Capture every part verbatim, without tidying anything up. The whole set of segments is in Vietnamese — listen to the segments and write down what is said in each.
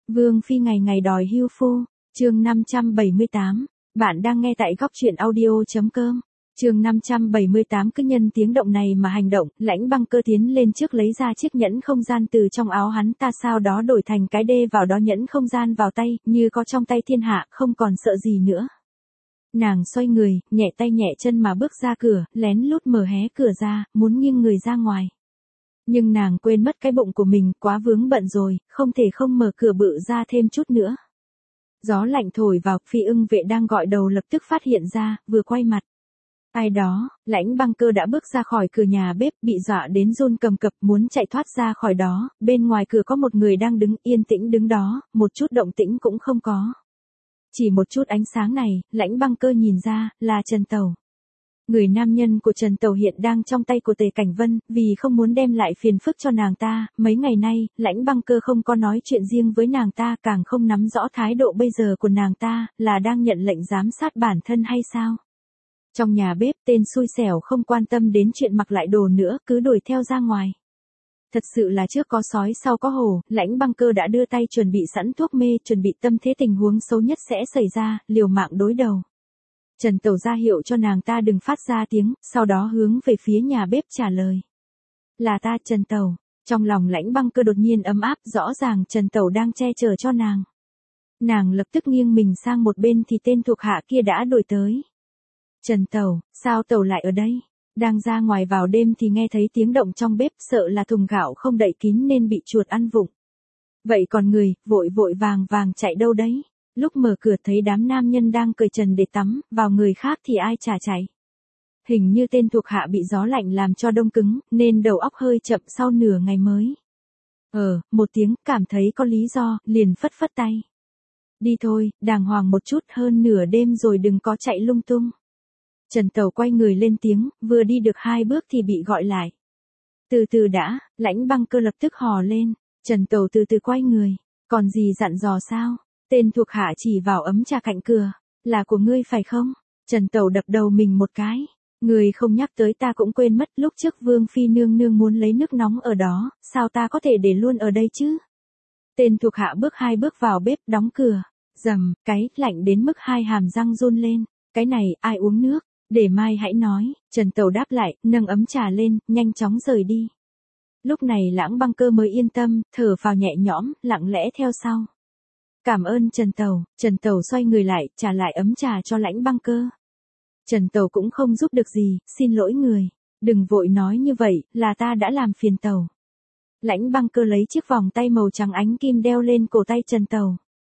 Vương Phi ngày ngày đòi hưu phu, chương năm trăm bảy mươi tám, bạn đang nghe tại góc truyện audio.com. Chương năm trăm bảy mươi tám cứ nhân tiếng động này mà hành động, Lãnh Băng Cơ tiến lên trước lấy ra chiếc nhẫn không gian từ trong áo hắn ta, sau đó đổi thành cái đê vào đó nhẫn không gian vào tay, như có trong tay thiên hạ, không còn sợ gì nữa. Nàng xoay người, nhẹ tay nhẹ chân mà bước ra cửa, lén lút mở hé cửa ra, muốn nghiêng người ra ngoài. Nhưng nàng quên mất cái bụng của mình, quá vướng bận rồi, không thể không mở cửa bự ra thêm chút nữa. Gió lạnh thổi vào, Phi Ưng Vệ đang gọi đầu lập tức phát hiện ra, vừa quay mặt. Ai đó, Lãnh Băng Cơ đã bước ra khỏi cửa nhà bếp, bị dọa đến run cầm cập, muốn chạy thoát ra khỏi đó, bên ngoài cửa có một người đang đứng yên tĩnh đứng đó, một chút động tĩnh cũng không có. Chỉ một chút ánh sáng này, Lãnh Băng Cơ nhìn ra, là Trần Tẩu. Người nam nhân của Trần Tẩu hiện đang trong tay của Tề Cảnh Vân, vì không muốn đem lại phiền phức cho nàng ta, mấy ngày nay, Lãnh Băng Cơ không có nói chuyện riêng với nàng ta, càng không nắm rõ thái độ bây giờ của nàng ta, là đang nhận lệnh giám sát bản thân hay sao. Trong nhà bếp, tên xui xẻo không quan tâm đến chuyện mặc lại đồ nữa, cứ đuổi theo ra ngoài. Thật sự là trước có sói sau có hổ, Lãnh Băng Cơ đã đưa tay chuẩn bị sẵn thuốc mê, chuẩn bị tâm thế tình huống xấu nhất sẽ xảy ra, liều mạng đối đầu. Trần Tẩu ra hiệu cho nàng ta đừng phát ra tiếng, sau đó hướng về phía nhà bếp trả lời. Là ta, Trần Tẩu. Trong lòng Lãnh Băng Cơ đột nhiên ấm áp, rõ ràng Trần Tẩu đang che chở cho nàng. Nàng lập tức nghiêng mình sang một bên thì tên thuộc hạ kia đã đuổi tới. Trần Tẩu, sao Tẩu lại ở đây? Đang ra ngoài vào đêm thì nghe thấy tiếng động trong bếp, sợ là thùng gạo không đậy kín nên bị chuột ăn vụng. Vậy còn người, vội vội vàng vàng chạy đâu đấy? Lúc mở cửa thấy đám nam nhân đang cởi trần để tắm, vào người khác thì ai chả chạy. Hình như tên thuộc hạ bị gió lạnh làm cho đông cứng, nên đầu óc hơi chậm, sau nửa ngày mới. Ờ, một tiếng, cảm thấy có lý do, liền phất phất tay. Đi thôi, đàng hoàng một chút, hơn nửa đêm rồi đừng có chạy lung tung. Trần Tẩu quay người lên tiếng, vừa đi được hai bước thì bị gọi lại. Từ từ đã, Lãnh Băng Cơ lập tức hò lên. Trần Tẩu từ từ quay người, còn gì dặn dò sao? Tên thuộc hạ chỉ vào ấm trà cạnh cửa. Là của ngươi phải không? Trần Tẩu đập đầu mình một cái. Ngươi không nhắc tới ta cũng quên mất, lúc trước Vương Phi nương nương muốn lấy nước nóng ở đó, sao ta có thể để luôn ở đây chứ? Tên thuộc hạ bước hai bước vào bếp, đóng cửa. Rầm, cái, lạnh đến mức hai hàm răng run lên. Cái này, ai uống nước? Để mai hãy nói. Trần Tẩu đáp lại, nâng ấm trà lên, nhanh chóng rời đi. Lúc này Lãnh Băng Cơ mới yên tâm, thở phào nhẹ nhõm, lặng lẽ theo sau. Cảm ơn Trần Tẩu. Trần Tẩu xoay người lại, trả lại ấm trà cho Lãnh Băng Cơ. Trần Tẩu cũng không giúp được gì, xin lỗi người. Đừng vội nói như vậy, là ta đã làm phiền Tẩu. Lãnh Băng Cơ lấy chiếc vòng tay màu trắng ánh kim đeo lên cổ tay Trần Tẩu.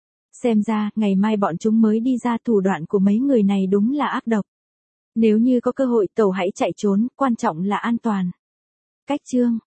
Xem ra, ngày mai bọn chúng mới đi ra, thủ đoạn của mấy người này đúng là ác độc. Nếu như có cơ hội Tẩu hãy chạy trốn, quan trọng là an toàn. Cách chương